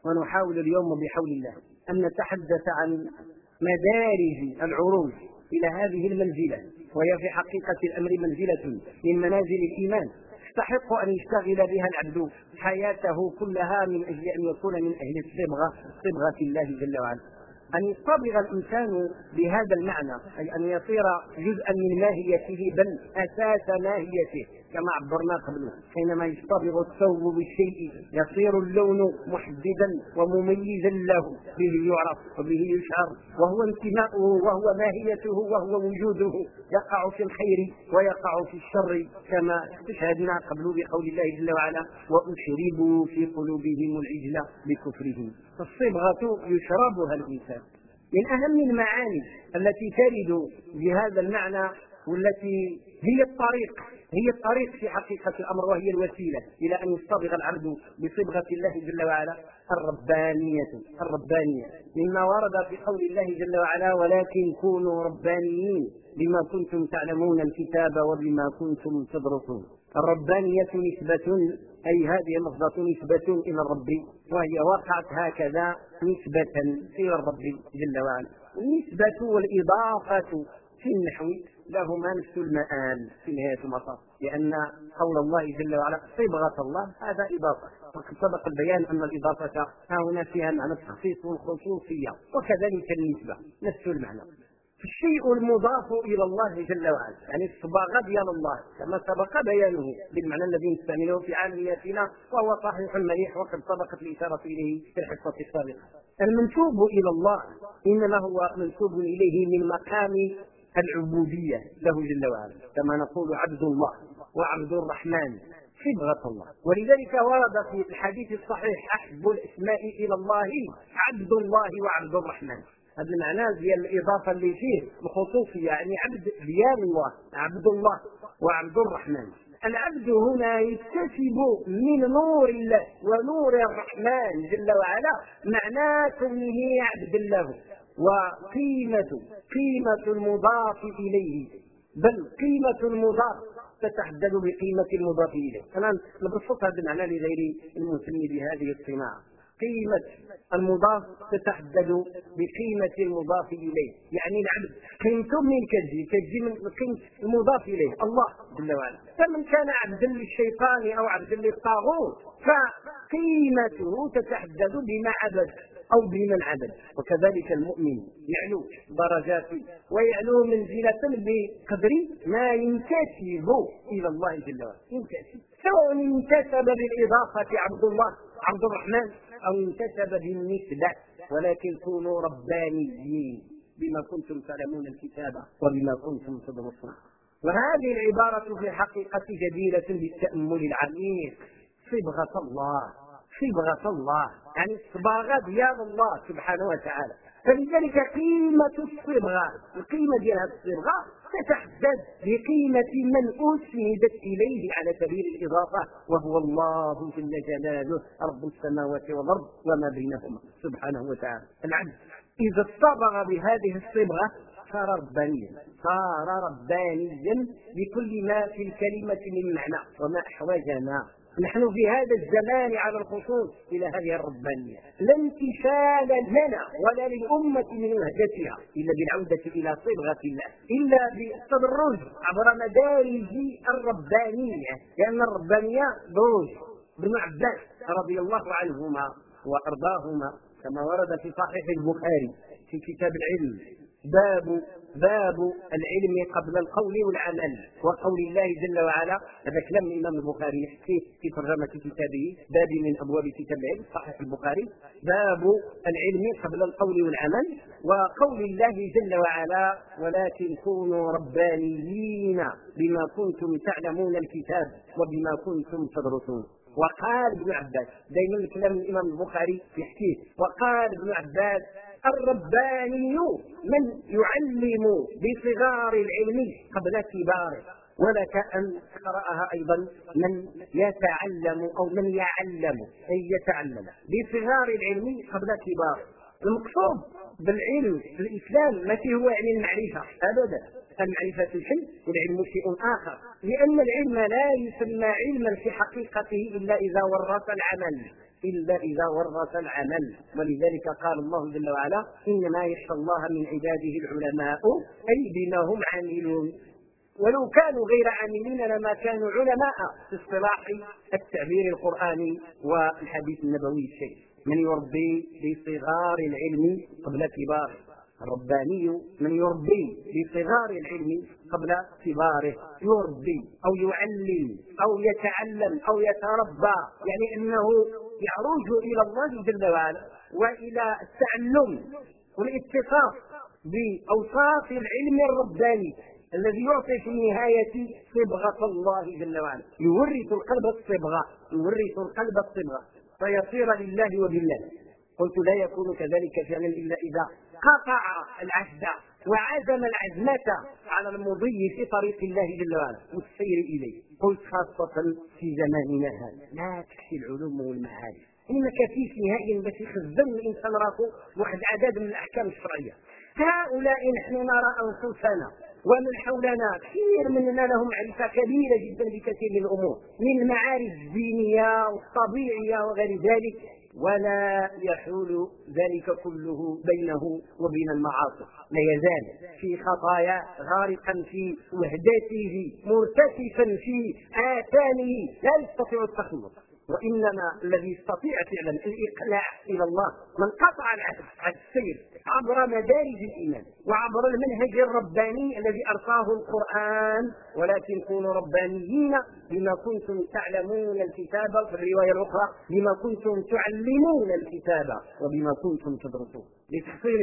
ونحاول اليوم بحول الله أن نتحدث عن مدارج العروج إلى هذه المنزلة، وهي في حقيقة الأمر منزلة من منازل الإيمان يستحق أن يشتغل بها العبد حياته كلها من أجل أن يكون من أهل صبغة الله جل وعلا. أن يصطبغ الإنسان بهذا المعنى، أي أن يصير جزءا من ماهيته بل أساس ماهيته، كما عبرنا قبل. حينما يصطبغ الثوب بالشيء يصير اللون محددا ومميزا له، به يعرف وبه يشعر، وهو انتماؤه وهو ماهيته وهو وجوده، يقع في الخير ويقع في الشر، كما استشهدنا قبل بقول الله جل وعلا: وأشربوا في قلوبهم العجل بكفرهم. فالصبغة يشربها الإنسان. من أهم المعاني التي ترد بهذا المعنى، والتي هي الطريق في حقيقة الأمر، وهي الوسيلة إلى أن يصطبغ العبد بصبغة الله جل وعلا، الربانية، مما ورد في قول الله جل وعلا: ولكن كونوا ربانيين بما كنتم تعلمون الكتاب وبما كنتم تدرسون. الربانية نسبة، أي هذه اللفظة نسبة إلى الرب، وهي وقعت هكذا نسبة إلى الرب جل وعلا. النسبة والإضافة في النحو لهما نفس المآل في نهاية المطاف، لأن قول الله جل وعلا صبغة الله هذا إضافة، وقد سبق البيان أن الإضافة ها هنا فيها معنى التخصيص والخصوصية، وكذلك النسبة نفس المعنى. الشيء المضاف إلى الله جل وعلا، يعني الصباغة ديال الله كما سبق بيانه بالمعنى الذي نستعمله في عامياتنا، وهو صحيح مليح، وقد سبقت الإشارة إليه في الحصة السابقة. المنسوب إلى الله إنما هو منسوب إليه من مقام العبودية له جل وعلا، كما نقول عبد الله وعبد الرحمن، صبغة الله. ولذلك ورد في الحديث الصحيح: أحب الأسماء إلى الله عبد الله وعبد الرحمن. هذا المعنى ديال الإضافة اللي فيه الخصوصية، يعني عبد ديال الله، عبد الله وعبد الرحمن. العبد هنا يكتسب من نور الله ونور الرحمن جل وعلا معناه كونه عبد له، وقيمة المضاف إليه، بل قيمة المضاف تتحدد بقيمة المضاف إليه. أنا نبسط هذا المعنى لغير المهتم بهذه الصناعة. قيمة المضاف تتحدد بقيمة المضاف إليه، يعني العبد قيمته من كتجي من قيمة المضاف إليه الله جل وعلا. فمن كان عبدا للشيطان أو عبدا للطاغوت فقيمته تتحدد بما عبد أو بمن عبد. وكذلك المؤمن يعلو درجاته ويعلو منزلة بقدر ما ينتسب إلى الله جل وعلا، سواء انتسب بالإضافة عبد الله عبد الرحمن أو انتسب بالنسبة. ولكن كونوا ربانيين بما كنتم تعلمون الكتاب وبما كنتم تدرسون. وهذه العبارة في الحقيقة جديرة بالتأمل العميق. صبغة الله يعني الصباغة ديال الله سبحانه وتعالى. فلذلك قيمة الصبغة، القيمة ديال هذه الصبغة تتحدد بقيمة من أسندت إليه على سبيل الإضافة، وهو الله جل جلاله رب السماوات والأرض وما بينهما سبحانه وتعالى. العبد إذا اصطبغ بهذه الصبغة صار ربانيا بكل ما في الكلمة من معنى. وما أحوجنا نحن في هذا الزمان على الخصوص إلى هذه الربانية. لا انتشال لنا ولا للأمة من وحدتها إلا بالعودة إلى صبغة الله، إلا بالتدرج عبر مدارج الربانية، لأن الربانية دروج. ابن عباس رضي الله عنهما وأرضاهما كما ورد في صحيح البخاري في كتاب العلم: باب العلم قبل القول والعمل، وقول الله جل وعلا. هذا كلام الإمام البخاري يحكي في ترجمة كتابه باب من أبواب كتاب العلم صحيح البخاري: باب العلم قبل القول والعمل، وقول الله جل وعلا: ولكن كونوا ربانيين بما كنتم تعلمون الكتاب وبما كنتم تدرسون. وقال ابن عباس، دائما كلام الإمام البخاري يحكيه، وقال ابن عباس: الرباني من يعلم بصغار العلم قبل كباره. ولك أن تقرأها أيضا: من يتعلم أو من يعلم، أي يتعلم بصغار العلم قبل كباره. المقصود بالعلم في الإسلام ما هو يعني المعرفة أبدا، المعرفة شيء والعلم شيء آخر، لأن العلم لا يسمى علما في حقيقته إلا إذا ورث العمل. إلا إذا ورث العمل. ولذلك قال الله جل وعلا إنما يخشى الله من عباده العلماء أي بما هم عاملون. ولو كانوا غير عاملين لما كانوا علماء في اصطلاح التعبير القرآني والحديث النبوي الشريف. من يربي بصغار العلم قبل كباره، الرباني من يربي بصغار العلم قبل كباره، يربي أو يعلم أو يتعلم أو يتربى، يعني أنه يعرج إلى الله جل وعلا وإلى التعلم والاتصاف بأوصاف العلم الرباني الذي يعطي في النهاية صبغة الله جل وعلا، يورث القلب الصبغة، يورث القلب الصبغة فيصير لله وبالله. قلت لا يكون كذلك فعلا إلا إذا قطع العهد وعزم العزمة على المضي في طريق الله جل وعلا والسير إليه. قلت خاصة في زماننا هذا لا تكفي العلوم والمعارف، إنما كفيش نهائيا باش يخزن الإنسان راسه واحد عدد من الأحكام الشرعية. هؤلاء نحن نرى أنفسنا ومن حولنا كثير مننا لهم معرفة كبيرة جدا بكثير من الأمور من المعارف الدينية والطبيعية وغير ذلك، ولا يحول ذلك كله بينه وبين المعاصي، لا يزال في خطايا غارقا في وهدته مرتكفا في آثامه لا يستطيع التخلص. وإنما الذي يستطيع فعلا الإقلاع إلى الله من قطع العهد عن السير عبر مدارج الإيمان وعبر المنهج الرباني الذي أرساه القرآن. ولكن كونوا ربانيين بما كنتم تعلمون الكتاب، في الرواية الأخرى بما كنتم تعلمون الكتاب وبما كنتم تدرسون، لتحصيل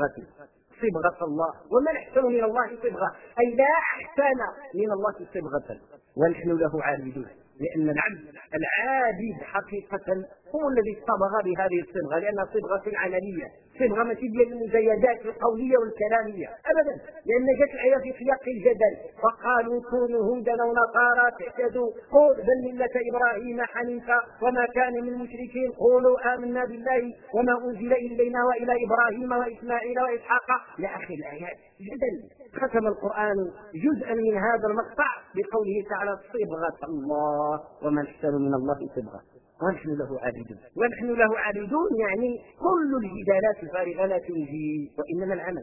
صبغة الله. وما أحسن من الله صبغة، أي لا أحسن من الله صبغة، ونحن له عابدون. لأن العابد حقيقة هو الذي صبغ بهذه الصبغة، لأنها صبغة عملية، صبغة ماشي ديال المزايدات القولية والكلامية أبدا، لأن جاءت الآية في سياق الجدل وقالوا كونوا هودا أو نصارى تهتدوا، قل بل ملة إبراهيم حنيفا وما كان من المشركين، قولوا آمنا بالله وما أنزل إلينا وإلى إبراهيم وإسماعيل وإسحاق إلى آخر الآيات. جدل. ختم القرآن جزءا من هذا المقطع بقوله تعالى صبغة الله ومن أحسن من الله صبغة ونحن له عابدون. ونحن له عابدون يعني كل الجدالات الفارغة لا تنجي، وإنما العمل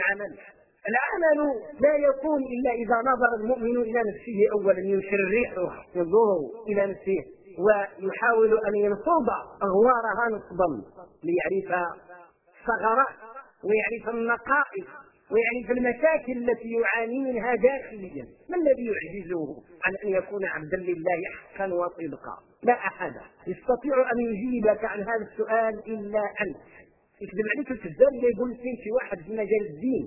لا يكون إلا إذا نظر المؤمن إلى نفسه أولا، يشرحه ينظر إلى نفسه ويحاول أن ينصب أغوارها نصبا ليعرف الثغرات ويعرف النقائص ويعرف المشاكل التي يعاني منها داخليا. ما الذي يعجزه عن أن يكون عبدا لله حقا وصدقا؟ لا أحد يستطيع أن يجيبك عن هذا السؤال إلا أنت. يكذب عليك الكذاب اللي يقول لك شي واحد في مجال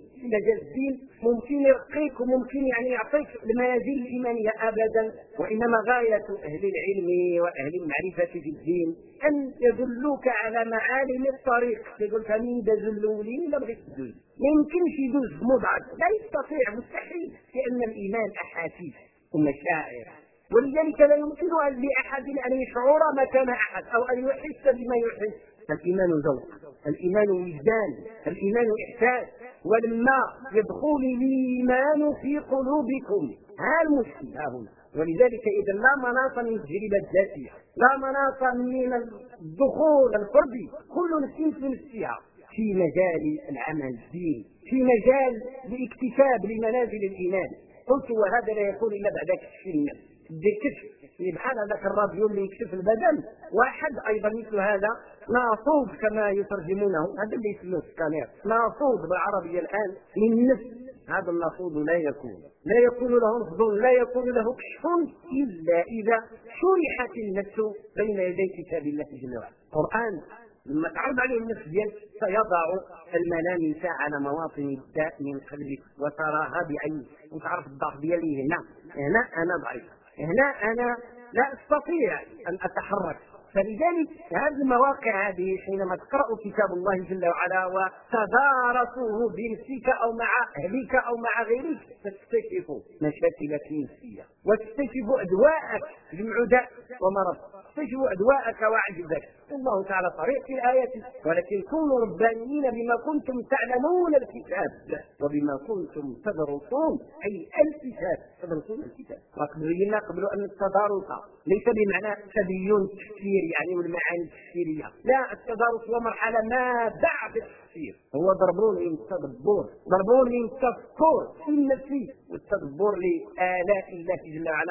الدين ممكن يرقيك وممكن يعني يعطيك المنازل الإيمانية أبدا، وإنما غاية أهل العلم وأهل المعرفة في الدين أن يدلوك على معالم الطريق. يقول لك مين دزلوا لي ولا بغيت تدل، ما يمكنش يدوز مضعف، لا يستطيع، مستحيل، لأن الإيمان أحاسيس ومشاعر، ولذلك لا يمكن لأحد أن يشعر مكان أحد أو أن يحس بما يحس. الإيمان ذوق، الإيمان وجدان، الإيمان إحساس. ولما يدخل الإيمان في قلوبكم ها المشكل ها هنا. ولذلك إذا لا مناص من التجربة الذاتية، لا مناص من الدخول الفردي، كل نفس في نفسها في مجال العمل الديني، في مجال الاكتساب لمنازل الإيمان. قلت وهذا لا يكون إلا بعد كشف النفس، الكشف بحال هذاك الراديو اللي يكشف البدن، واحد ايضا مثل هذا ناصوب كما يترجمونه، هذا اللي يسموه السكانير، ناصوب بالعربيه الان للنفس. هذا الناصوب لا يكون له رفض، لا يكون له كشف الا اذا شرحت النفس بين يدي كتاب الله جل وعلا. القران لما تعرض عليه النفس ديالك سيضع الملامس على مواطن الداء من قلبك وتراها بعينك وتعرف الضعف ديالي. هنا انا ضعيف، هنا أنا لا أستطيع أن أتحرك. فلذلك هذه المواقع هذه حينما تقرأ كتاب الله جل وعلا وتدارسه بنفسك أو مع أهلك أو مع غيرك تكتشف مشاكلك النفسية وتكتشف أدواءك، جمع داء ومرض. تجوع دواءك وعجزك. الله تعالى صريح في الآية: ولكن كونوا ربانيين بما كنتم تعلمون الكتاب وبما كنتم تدرسون، أي الكتاب، تدرسون الكتاب. وقبلنا قبل أن التدارس ليس بمعنى تبين تفسير يعني والمعاني التفسيرية، لا، التدارس هو مرحلة ما بعد التفسير، هو ضربون للتدبر، ضربون للتفكر في النفس والتدبر لآلاء الله جل وعلا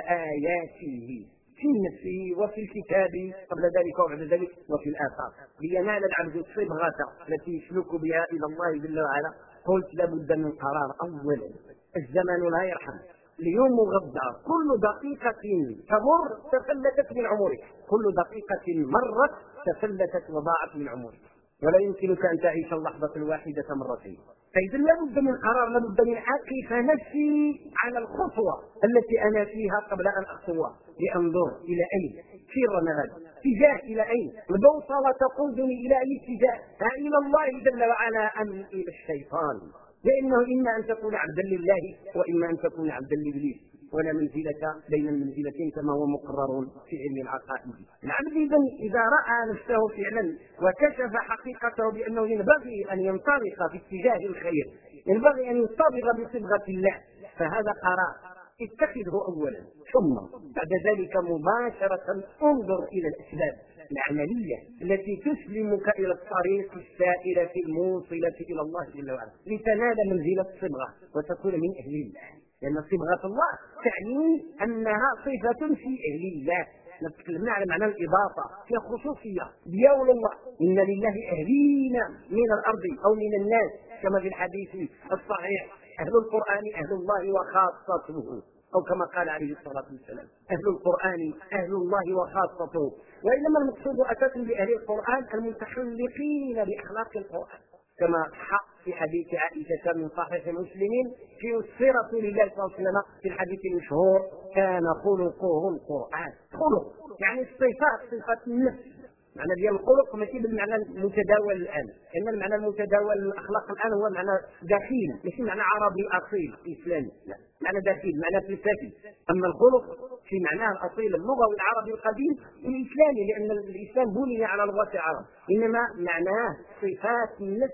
وآياته في نفسه وفي الكتاب قبل ذلك وبعد ذلك وفي الآفاق، لينال العبد الصبغة التي يسلك بها إلى الله جل وعلا. قلت لابد من قرار. أولا الزمن لا يرحم، اليوم غدا، كل دقيقة تمر تفلتت من عمرك، كل دقيقة مرت تفلتت وضاعت من عمرك، ولا يمكنك أن تعيش اللحظة الواحدة مرتين. فإذا لابد من قرار، لابد من أقف نفسي على الخطوة التي أنا فيها قبل أن أخطوها، لأنظر إلى أين سير هذا اتجاه، إلى أين البوصلة تقودني، إلى أي اتجاه، إلى الله جل وعلا أم إلى الشيطان؟ لأنه إما أن تكون عبدا لله وإما أن تكون عبدا لإبليس، ولا منزلة بين المنزلتين كما هو مقرر في علم العقائد. العبد إذا رأى نفسه فعلا وكشف حقيقته بأنه ينبغي أن ينطلق في اتجاه الخير، ينبغي أن يصطبغ بصبغة الله، فهذا قرار اتخذه أولا، ثم بعد ذلك مباشرة انظر إلى الأسباب العملية التي تسلمك إلى الطريق السائرة الموصلة إلى الله جل وعلا لتنال منزلة الصبغة وتكون من أهل الله، لأن صبغة الله تعني أنها صفة في أهل الله. نتكلمنا على معنى الإضافة فيها خصوصية، ديول الله، إن لله أهلين من الأرض أو من الناس، كما في الحديث الصحيح: أهل القرآن أهل الله وخاصته، أو كما قال عليه الصلاة والسلام: أهل القرآن أهل الله وخاصته. وإنما المقصود أساسا بأهل القرآن المتخلقين بأخلاق القرآن، كما حق في حديث عائشة من صحيح مسلم في سيرة رسول الله صلى الله عليه وسلم في الحديث المشهور: كان خلقه القرآن. خلق يعني الصفات، صفات النفس. معنى ديال الخلق ماشي بالمعنى المتداول الآن، إن المعنى المتداول الأخلاق الآن هو معنى دخيل، ماشي معنى عربي أصيل إسلامي، لا، معنى دخيل، معنى فلسفي. أما الخلق في معناه الأصيل اللغوي العربي القديم الإسلامي، لأن الإسلام بني على لغة العرب، إنما معناه صفات النفس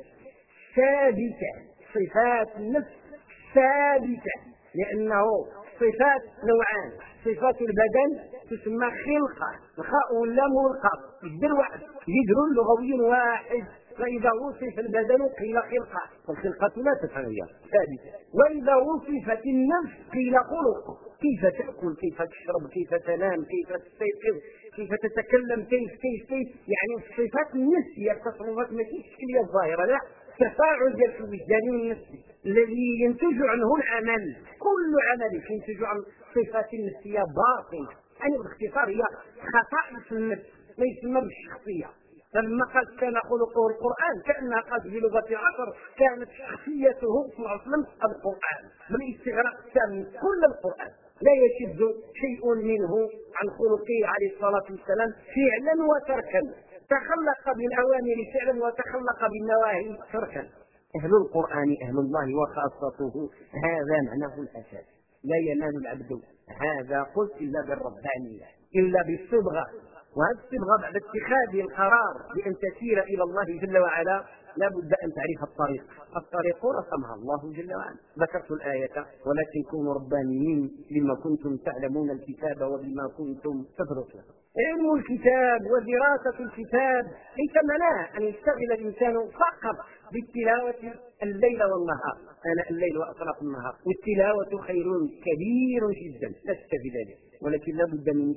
ثابتة، صفات النفس ثابتة، لأنه صفات نوعان: صفات البدن تسمى خلقة، الخاء واللام والقاف جذر واحد، جذر لغوي واحد، فإذا وصف البدن قيل خلقة، والخلقة لا تتغير ثابتة. وإذا وصفت النفس قيل خلق، كيف تأكل، كيف تشرب، كيف تنام، كيف تستيقظ، كيف تتكلم، كيف يعني الصفات النفسية، التصرفات ماشي الشكلية الظاهرة، لا، تفاعل ديال الوجدان النفسي الذي ينتج عنه العمل، كل عمل ينتج عن صفات نفسية باطنة. يعني باختصار هي خصائص النفس، ما يسمى بالشخصية. فلما قال كان خلقه القرآن، كأنها قالت بلغة عصر كانت شخصيته اصلا القرآن، بالاستغراق التام كل القرآن، لا يشد شيء منه عن خلقه عليه الصلاة والسلام فعلا وتركا، تخلق بالأوامر فعلا وتخلق بالنواهي تركا. أهل القرآن أهل الله وخاصته، هذا معناه الأساس. لا ينال العبد هذا قلت إلا بالربانية، إلا بالصبغة، وهذه الصبغة بعد اتخاذ القرار بأن تسير إلى الله جل وعلا لا بد أن تعرف الطريق رسمها الله جل وعلا. ذكرت الآية: ولكن كونوا ربانيين بما كنتم تعلمون الكتاب وبما كنتم تدرسون. علم الكتاب ودراسة الكتاب ليس معناه أن يشتغل الإنسان فقط بالتلاوة الليل والنهار، آناء الليل وأطراف النهار، والتلاوة خير كبير جدا، لا شك في ذلك، ولكن لا بد من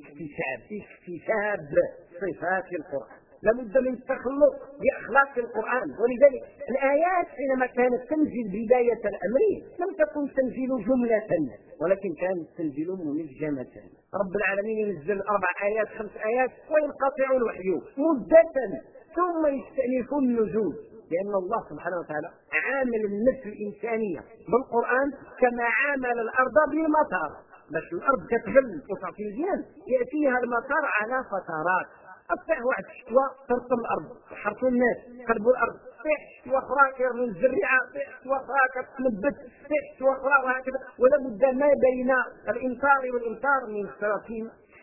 اكتساب صفات القرآن، لا بد من التخلق بأخلاق القرآن. ولذلك الآيات حينما كانت تنزل بداية الأمر لم تكن تنزل جملة، ولكن كانت تنزل منجمة. رب العالمين ينزل 4 آيات 5 آيات وينقطع الوحي مدة، ثم يستأنف النزول، لأن الله سبحانه وتعالى عامل النفس الإنسانية بالقرآن كما عامل الأرض بالمطر، باش الأرض تتغل وتعطي الجنان يأتيها المطر على فترات. أفتح واحد الشتوى ترطب الأرض، حرثوا الناس، قلبوا الأرض، فيح شتوى أخرى كيرموا الزريعة، فيح شتوى أخرى كتنبت، فيح شتوى أخرى، وهكذا. ولا بد ما بين الإمطار والإمطار من 30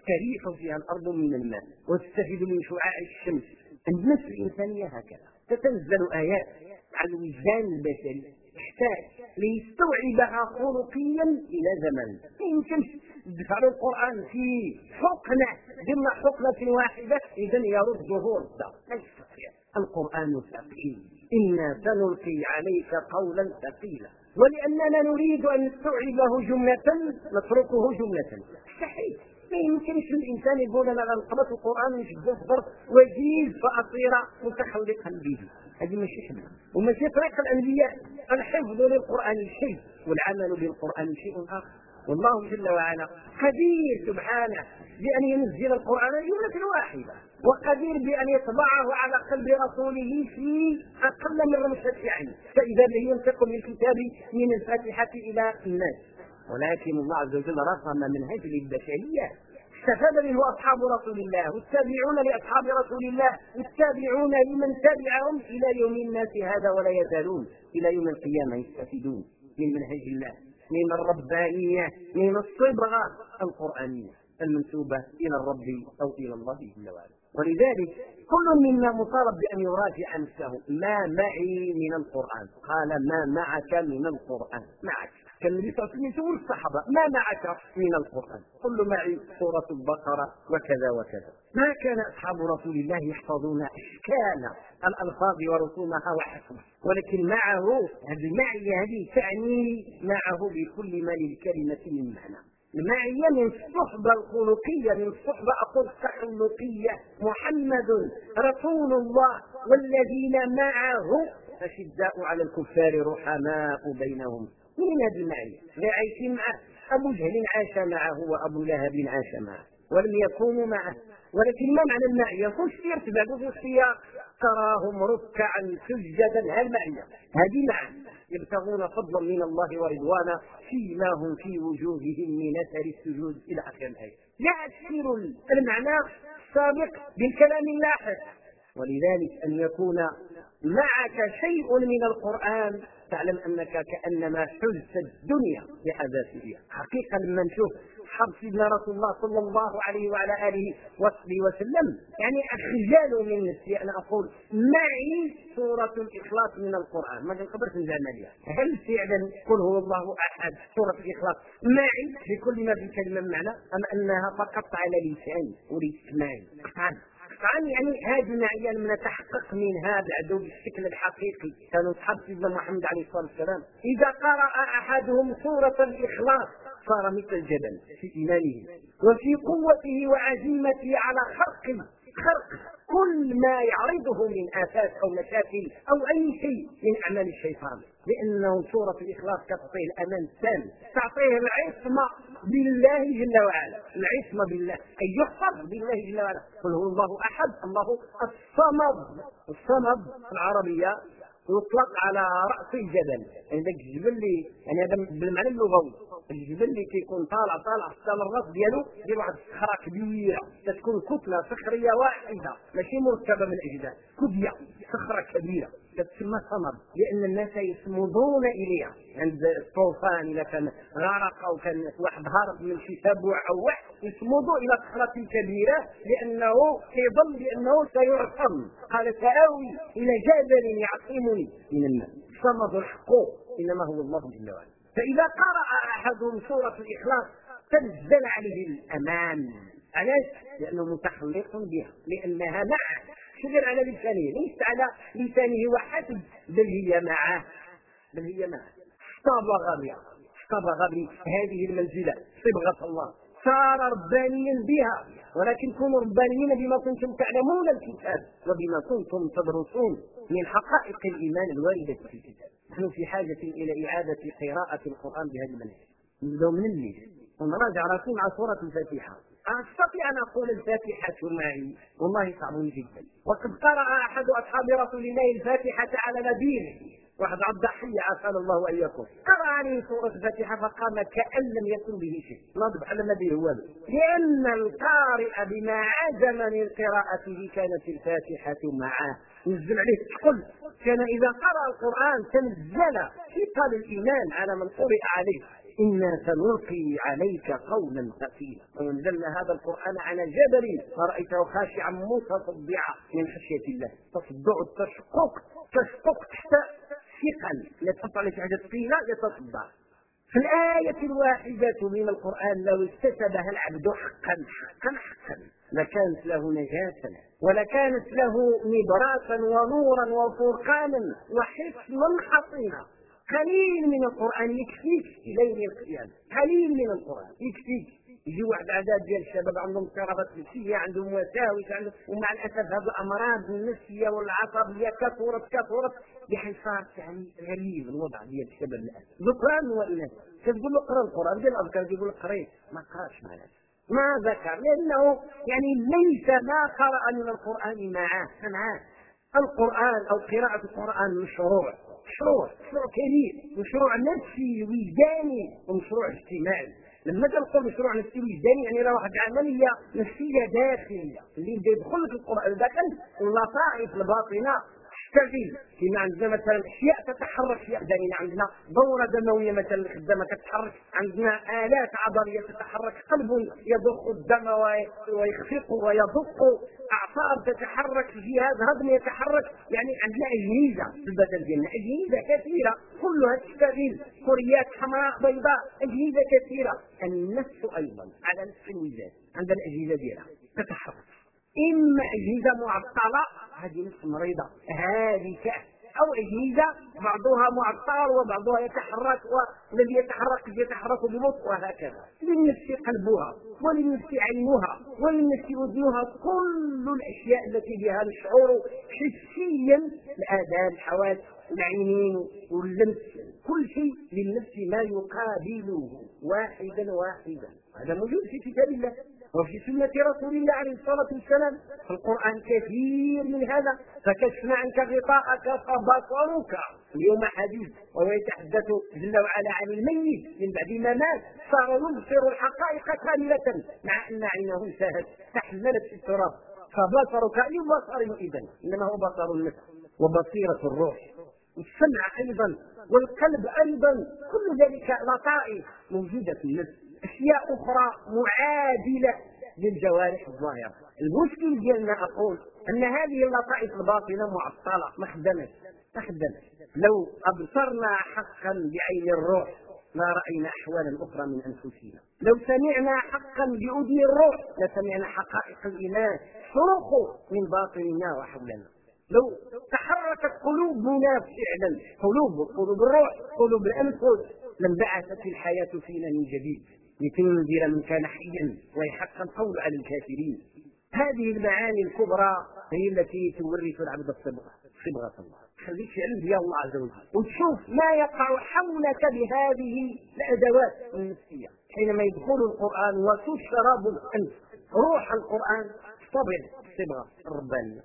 تريح فيها الأرض من الماء وتستفيد من شعاع الشمس. النفس الإنسانية هكذا تتنزل آيات على الوجدان البشري يحتاج ليستوعبها خلقيا إلى زمن. ما يمكنش تدفع له القرآن في حقنة ضمن حقنة واحدة إذا يرده ردا. لا يستطيع. القرآن ثقيل، إنا سنلقي عليك قولا ثقيلا، ولأننا نريد أن نستوعبه جملة نتركه جملة. مستحيل. ما يمكنش الإنسان يقول أنا قرأت القرآن مش بصبر وجيز فأصير متخلقا به. هذه ماشي حكمة وماشي طريق الأنبياء. الحفظ للقرآن شيء والعمل بالقرآن شيء آخر. والله جل وعلا قدير سبحانه بأن ينزل القرآن جملة واحدة، وقدير بأن يطبعه على قلب رسوله في أقل من رمشة عين، فإذا به ينتقل للكتاب من الفاتحة إلى الناس. ولكن الله عز وجل رسم منهج للبشرية استفاد منه أصحاب رسول الله والتابعون لأصحاب رسول الله والتابعون لمن تبعهم إلى يوم الناس هذا، ولا يزالون إلى يوم القيامة يستفيدون من منهج الله، من الربانية، من الصبغة القرآنية المنسوبة إلى الرب أو إلى الله جل وعلا. ولذلك كل منا مطالب بأن يراجع نفسه. ما معي من القرآن؟ قال ما معك من القرآن. معك. كان النبي صلى الله عليه وسلم يقول الصحابة ما معك من القرآن؟ قل معي سورة البقرة وكذا وكذا. ما كان أصحاب رسول الله يحفظون أشكال الألفاظ ورسومها وحسبها، ولكن معه هذه المعية هذه تعني معه بكل ما للكلمة من معنى. المعية من الصحبة الخلقية، من الصحبة أقول التخلقية. محمد رسول الله والذين معه أشداء على الكفار رحماء بينهم. من هذه المعية لا عايشين معه. أبو جهل عاش معه وأبو لهب عاش معه ولم يكونوا معه. ولكن ما معنى المعية؟ كل شيء يرتبط في السياق. تراهم ركعا سجدا. هالمعية هذه معنى يبتغون فضلا من الله ورضوانا فيما هم في وجوههم من اثر السجود الى اخر الايه. يأثر المعنى السابق بالكلام اللاحق. ولذلك ان يكون معك شيء من القرآن تعلم انك كانما حزت الدنيا بحذافيرها. حقيقه لما نشوف حرب سيدنا رسول الله صلى الله عليه وعلى اله وصحبه وسلم يعني اخجل من نفسي ان اقول معي سوره الاخلاص من القرآن. ما نقدرش نجمع لها. هل فعلا قل هو الله احد سوره الاخلاص معي بكل ما في كلمه معنى، ام انها فقط على لساني وليست معي قطعا؟ يعني هذه المعية لم نتحقق منها بعد بالشكل الحقيقي. كانوا اصحاب سيدنا محمد عليه الصلاه والسلام اذا قرأ احدهم سوره الاخلاص صار مثل الجبل في ايمانه وفي قوته وعزيمته على خرق كل ما يعرضه من آفات أو مشاكل أو أي شيء من أعمال الشيطان، لأنه سورة الإخلاص تعطيه الأمان التام، تعطيه العصمة بالله جل وعلا. العصمة بالله أي يحفظ بالله جل وعلا. قل هو الله أحد الله الصمد. الصمد في العربية يطلق على رأس الجبل، يعني ذاك الجبل اللي يعني هذا بالمعنى اللغوي، الجبل اللي كيكون طالع حتى الراس ديالو ديال واحد الصخره كبيره، تكون كتله صخريه واحده ماشي مركبه من اجزاء، كبيه صخره كبيره تسمى صمد، لان الناس يصمدون اليها عند الطوفان اذا كان غرق او كان واحد هارب من شي تبع او واحد يصمدوا الى صخره كبيره لانه يظن بانه سيعصم. قال سآوي الى جبل يعصمني من الماء. صمد الحق انما هو الله جل وعلا. فإذا قرأ أحدهم سورة الإخلاص تنزل عليه الأمان. علاش؟ لأنه متخلق بها، لأنها معه شغل على لسانه، ليس على لسانه وحسب، بل هي معه. احتضغ بهذه المنزلة صبغة الله، صار ربانيا بها. ولكن كونوا ربانيين بما كنتم تعلمون الكتاب وبما كنتم تدرسون من حقائق الإيمان الواردة في الكتاب. نحن في حاجة إلى إعادة قراءة القرآن بهذا المنهج. نبدأ من الليل ونراجع راسين مع سورة الفاتحة. أستطيع أن أقول الفاتحة معي؟ والله صعب جدا. وقد قرأ أحد أصحاب رسول الله الفاتحة على نبيه، واحد عبد الضحية عافانا الله وإياكم، قرأ عليه سورة الفاتحة فقام كأن لم يكن به شيء، ناضب على النبي هو، لأن القارئ بما عزم من قراءته كانت الفاتحة معه. نزل عليه الثقل، كان إذا قرأ القرآن تنزل ثقل الإيمان على من قرئ عليه. إنا سنلقي عليك قولا ثقيلا وأنزلنا هذا القرآن على جبل فرأيته خاشعا متصدعا من خشية الله. تصدع تشقق تحت ثقل، لا تحط عليه حاجة ثقيلة يتصدع. في الآية الواحدة من القرآن لو اكتسبها العبد حقا لكانت له نجاة ولكانت له نبراسا ونورا وفرقانا وحصنا حصينا. قليل من القرآن يكفيك إلى يوم القيامة، قليل من القرآن يكفيك. يجي واحد عدد ديال الشباب عندهم اضطرابات نفسية، عندهم وساوس، عندهم، ومع الأسف هذه الأمراض النفسية والعصبية كثرت بحيث صارت يعني غريب الوضع ديال الشباب الآن، ذكران وإناث. كتقول له اقرا القرآن ديال الأذكار يقول لك قريت، ما قراش معناه ما ذكر، لأنه يعني ليس ما قرأ من القرآن معه. القرآن أو قراءة القرآن مشروع كبير، مشروع نفسي وجداني ومشروع اجتماعي. لما تنقول مشروع نفسي وجداني يعني راه واحد العمليه نفسيه داخليه اللي يدخل لك القرآن داخل اللطائف الباطنه تشتغل. كما عندنا مثلا اشياء تتحرك في ابداننا، عندنا دوره دمويه مثلا خدامه كتتحرك، عندنا الات عضليه تتحرك، قلب يضخ الدم ويخفق ويضخ، اعصاب تتحرك، جهاز هضمي يتحرك، يعني عندنا اجهزه في البدن ديالنا، اجهزه كثيره كلها تشتغل، كريات حمراء بيضاء، اجهزه كثيره. النفس ايضا على نفس الميزان عندنا الاجهزه ديالها تتحرك، اما اجهزه معطله هذه نفس مريضه هالكه، او اجهزه بعضها معطل وبعضها يتحرك، والذي يتحرك ببطء، وهكذا. للنفس قلبها وللنفس عينها وللنفس اذنها، كل الاشياء التي بها نشعر حسيا، الاذان، الحواس، العينين واللمس، كل شيء للنفس ما يقابله واحدا. هذا موجود في كتاب الله وفي سنة رسول الله عليه الصلاة والسلام. في القرآن كثير من هذا. فكشفنا عنك غطاءك فبصرك اليوم حديث، وهو يتحدث جل وعلا عن الميت من بعد ما مات، صار يبصر الحقائق كاملة مع أن عينه ساهت تحملت في التراب. فبصرك أي بصر إذن؟ إنما هو بصر النفس وبصيرة الروح والسمع أيضا والقلب أيضا، كل ذلك لطائف موجودة في النفس. أشياء أخرى معادلة للجوارح الظاهرة. المشكل ديالنا أقول أن هذه اللطائف الباطنة معطلة، ما خدمت. لو أبصرنا حقا بعين الروح ما رأينا أحوالا أخرى من أنفسنا. لو سمعنا حقا بأذن الروح لسمعنا حقائق الإيمان صرخ من باطننا وحولنا. لو تحركت قلوبنا فعلا، قلوب الروح، قلوب الأنفس، لانبعثت الحياة فينا من جديد لتنذر من كان حيا ويحق القول على الكافرين. هذه المعاني الكبرى هي التي تورث العبد صبغة الله. خليك في علم يا الله عز وجل وتشوف ما يقع حولك بهذه الأدوات النفسية حينما يدخل القرآن وتشرب الأنف. روح القرآن تصبغ الصبغة الربانية،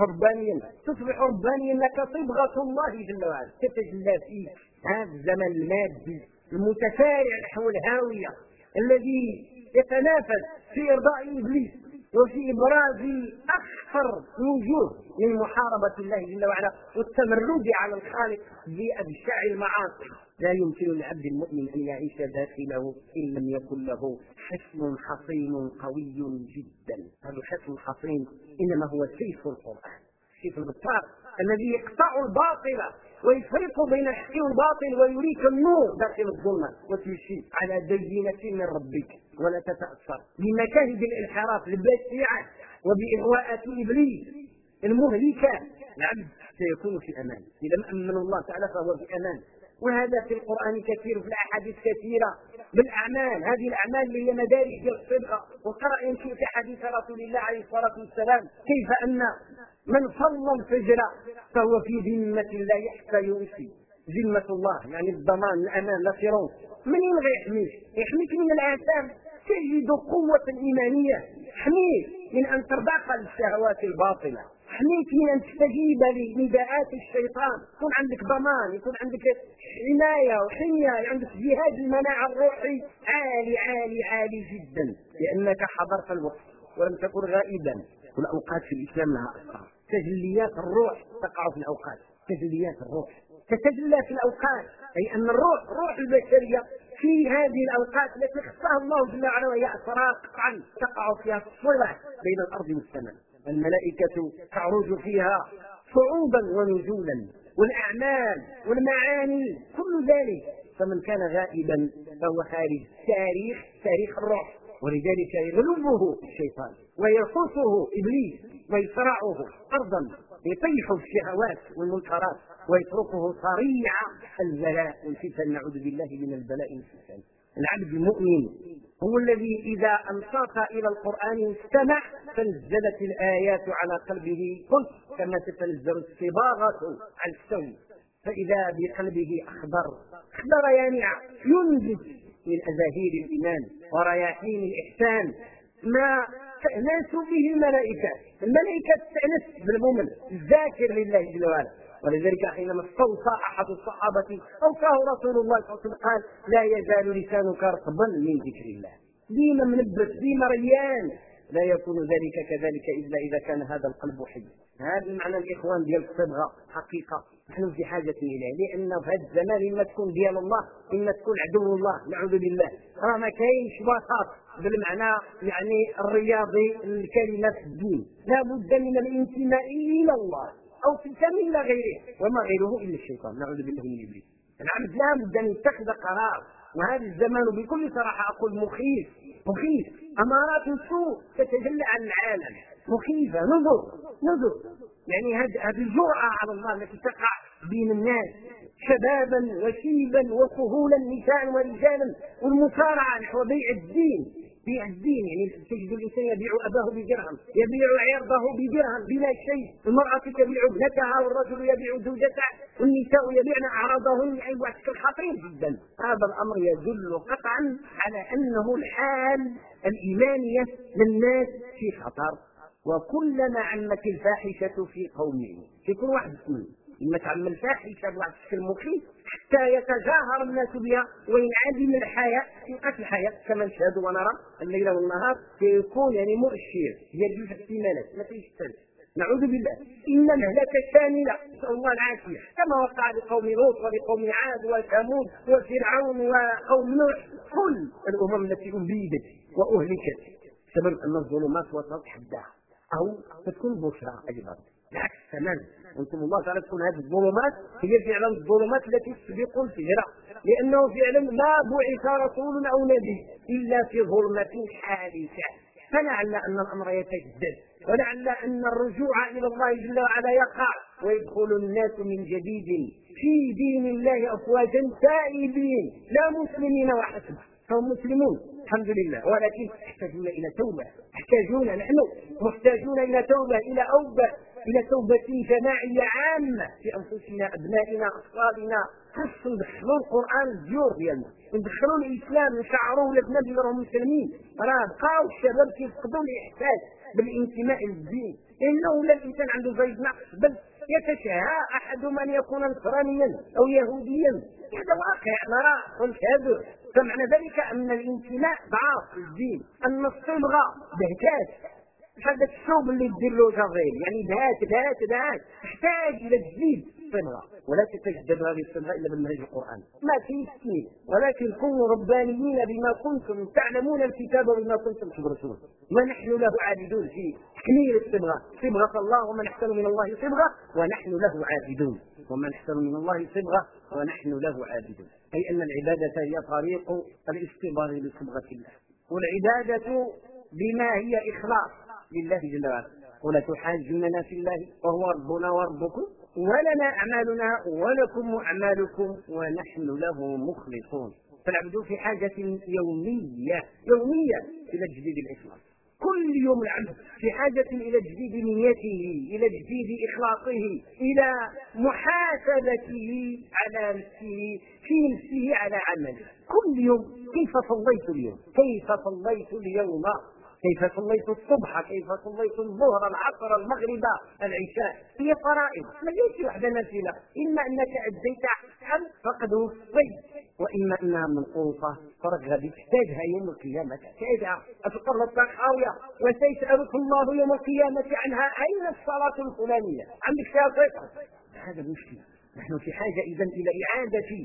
تصبح ربانيا لك صبغة الله جل وعلا تتجلى فيك. هذا الزمن المادي المتسارع نحو الهاوية الذي يتنافس في إرضاء إبليس وفي إبراز أخطر وجوه من محاربة الله جل وعلا والتمرد على الخالق بأبشع المعاصي. لا يمكن للعبد المؤمن أن يعيش داخله إن لم يكن له حصن حصين قوي جدا. هذا الحصن الحصين إنما هو سيف القرآن، سيف البطار الذي يقطع الباطل ويفرق بين الحق والباطل ويريك النور داخل الظلمة، وتمشي على بينة من ربك ولا تتأثر بمكاهد الانحراف البشعة وبإغواءات إبليس المهلكة. العبد سيكون في أمان إذا أمن الله تعالى فهو في أمان. وهذا في القرآن كثير، في الأحاديث كثيرة بالأعمال. هذه الأعمال اللي هي مدارج الصدقة. وقرأ إن شئت حديث رسول الله عليه الصلاة والسلام كيف أن من صلى الفجر فهو في ذمة الله حتى يمسي. ذمة الله يعني الضمان، الأمان، الأسيرون. منين يحميك من الآثام، تجد قوة إيمانية، يحميك من أن ترضى الشهوات الباطلة، يحميك من أن تستجيب لنداءات الشيطان، يكون عندك ضمان، يكون عندك حماية وحماية، عندك جهاز المناعة الروحي عالي جدا، لأنك حضرت الوقت ولم تكن غائبا. والأوقات في الإسلام لها أسرار. تجليات الروح تقع في الأوقات، تجليات الروح تتجلى في الأوقات، أي أن الروح البشرية في هذه الأوقات التي اختصها الله جل وعلا، وهي أسرار قطعا تقع فيها الصلة بين الأرض والسماء. الملائكة تعرج فيها صعودا ونزولا، والأعمال والمعاني كل ذلك. فمن كان غائبا فهو خارج تاريخ الروح، ولذلك يغلبه الشيطان ويرقصه إبليس ويصرعه أرضا، يطيح الشهوات والمنكرات ويتركه صريع البلاء والفتن. نعوذ بالله من البلاء والفتن. العبد المؤمن هو الذي إذا أنصت إلى القرآن استمع تنزلت الآيات على قلبه قلت كما تتنزل الصباغة على السوي، فإذا بقلبه أخضر يانع ينبت من أزاهير الإيمان ورياحين الإحسان ما تأنس به الملائكة تأنس بالمؤمن الذاكر لله جل وعلا. ولذلك حينما استوصى أحد الصحابة أوصاه رسول الله صلى الله عليه وسلم قال: لا يزال لسانك رطبا من ذكر الله، ديما منبت ديما ريان. لا يكون ذلك كذلك إلا إذا كان هذا القلب حي. هذا المعنى الإخوان ديال الصبغة حقيقة نحن في حاجة إليه، لأنه في هذا الزمان إما تكون ديال الله إما تكون عدو الله، نعوذ بالله. راه ما كاينش وسط بالمعنى يعني الرياضي الكلمة في الدين، لا بد من الانتماء إلى الله أو تنتمي إلى غيره، وما غيره إلا الشيطان، نعوذ بالله من إبليس. العبد لا بد أن يتخذ قرار، وهذا الزمان بكل صراحة أقول مخيف أمارات السوء تتجلى عن العالم، مخيفة. نظر يعني هذه الجرأة على الله التي تقع بين الناس شبابا وشيبا وكهولا نساء ورجالا، والمسارعة نحو بيع الدين يعني تجد الإنسان يبيع أباه بدرهم، يبيع عرضه بدرهم بلا شيء، المرأة تبيع ابنتها والرجل يبيع زوجته والنساء يبيعن أعراضهن. أي بشكل خطير جدا. هذا الأمر يدل قطعا على أنه الحال الإيمانية للناس في خطر. وكلما عمت الفاحشة في قوم يكون واحد اثنين: إما تعمل فاحشة بواحد الشكل مخيف حتى يتجاهر الناس بها وينعدم الحياة في قتل الحياة، كما نشاهد ونرى الليل والنهار سيكون يعني مؤشر يجوز احتمالات ما فيش الثالث. نعوذ بالله. إن المهلكة شاملة، نسأل الله العافية، كما وقع لقوم لوط ولقوم عاد وثمود وفرعون وقوم نوح، كل الأمم التي أبيدت وأهلكت بسبب أن الظلمات وصلت حدها أو تكون بشرى أيضا بالعكس تماما. وانتم الله تعالى تكون هذه الظلمات هي فعلا الظلمات التي تسبق الفجر، لأنه فعلا ما بعث رسول أو نبي إلا في ظلمة حادثة. فلعل أن الأمر يتجدد، ولعل أن الرجوع إلى الله جل وعلا يقع، ويدخل الناس من جديد في دين الله أفواجا تائبين لا مسلمين وحسب. فهم مسلمون الحمد لله، ولكن يحتاجون إلى توبة، نحن محتاجون إلى توبة، إلى توبة جماعية عامة في أنفسنا، أبنائنا، أطفالنا. خص ندخلوا القرآن الديور ديالنا، ندخلوا الإسلام، نشعروا ولادنا بأنهم مسلمين. راه بقاو الشباب كيفقدوا الإحساس بالانتماء للدين، لأنه لا الإنسان عنده زايد نقص، بل يتشهى أحدهم أن يكون نصرانيا أو يهوديا. هذا واقع نراه ونشاهده. فمعنى ذلك أن الانتماء ضعاف في الدين، أن الصبغة بهتات، هذا الشوب اللي تدير له جزيل يعني دهات تحتاج إلى تجديد الصبغة، ولا تتجدد هذه الصبغة إلا بالمنهج القرآن. ما فيه سنين، ولكن كونوا ربانيين بما كنتم تعلمون الكتاب وبما كنتم تدرسون، ونحن له عابدون في تكميل الصبغة. صبغة الله، ومن أحسن من الله صبغة ونحن له عابدون، ومن أحسن من الله صبغة ونحن له عابدون. أي أن العبادة هي طريق الاصطباغ بصبغة الله، والعبادة بما هي إخلاص لله جل وعلا. ولا تحاجوننا في الله وهو ربنا وربكم ولنا أعمالنا ولكم أعمالكم ونحن له مخلصون. فالعبد في حاجة يومية إلى تجديد الإخلاص. كل يوم العبد في حاجة إلى تجديد نيته، إلى تجديد إخلاصه، إلى محاسبته على نفسه، في نفسه على عمله. كل يوم كيف صليت اليوم، كيف صليت اليوم، كيف صليت الصبح، كيف صليت الظهر، العصر، المغرب، العشاء. هي فرائض، ما ليس وحده نافله، إما أنك أديت حقا فقد وصيت، وإما أنها منقوصة فرجها تحتاجها يوم القيامة، تحتاجها أتقرب خاوية وسيسألك الله يوم القيامة عنها أين الصلاة الفلانية، عندك فيها صفر. هذا المشكلة. نحن في حاجة إذن إلى إعادة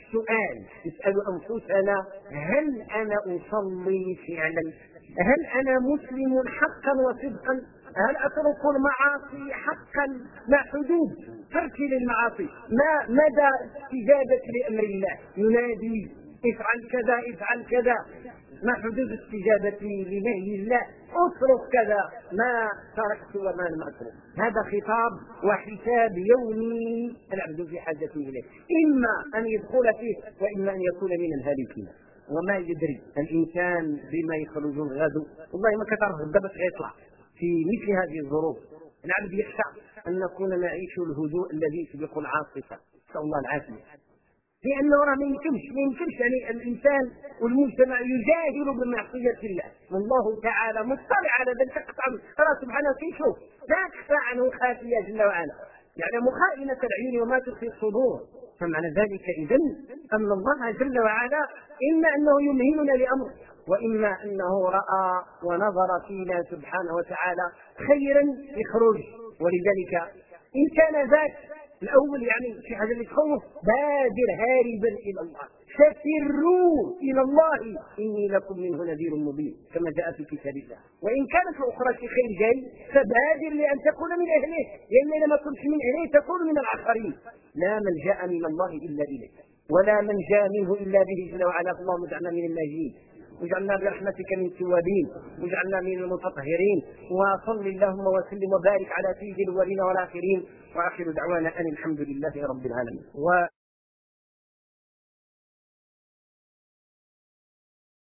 السؤال نسأل أنفسنا: هل أنا أصلي فعلا؟ هل أنا مسلم حقا وصدقا؟ هل أترك المعاصي حقا مع حدود تركي للمعاصي؟ ما مدى استجابة لأمر الله؟ ينادي: افعل كذا افعل كذا، ما حدود استجابة لنهي الله؟ اترك كذا، ما تركت وما لم اترك. هذا خطاب وحساب يومي العبد في حاجة إليه، إما أن يدخل فيه وإما أن يكون من الهالكين. وما يدري الإنسان بما يخرج الغد، والله ما كتعرف غدا باش غيطلع. في مثل هذه الظروف العبد يخشى أن نكون نعيش الهدوء الذي يسبق العاصفة، نسأل الله العافية. لأنه راه ما يمكنش يعني الإنسان والمجتمع يجاهر بمعصية الله، والله تعالى مطلع على ذلك تقطع الله سبحانه كيشوف، لا تخفى عنه خافية جل وعلا، يعلم خائنة العيون وما تخفي الصدور. فمعنى ذلك إذن أن الله جل وعلا إما أنه يمهلنا لأمر، وإما أنه رأى ونظر فينا سبحانه وتعالى خيرا يخرج. ولذلك إن كان ذاك الأول يعني في حاجة تخوف، بادر هاربا إلى الله، فسروا إلى الله إني لكم منه نذير مبين كما جاء في كتاب الله. وإن كانت الأخرى في خير جاي فبادر لأن تكون من أهله، لأن إذا ما كنت من أهله تكون من الآخرين. لا ملجأ من الله إلا إليه، ولا منجا منه إلا به جل وعلا. اللهم اجعلنا من الناجين، واجعلنا برحمتك من التوابين، واجعلنا من المتطهرين. وصل اللهم وسلم وبارك على سيد الأولين والآخرين، وآخر دعوانا أن الحمد لله رب العالمين.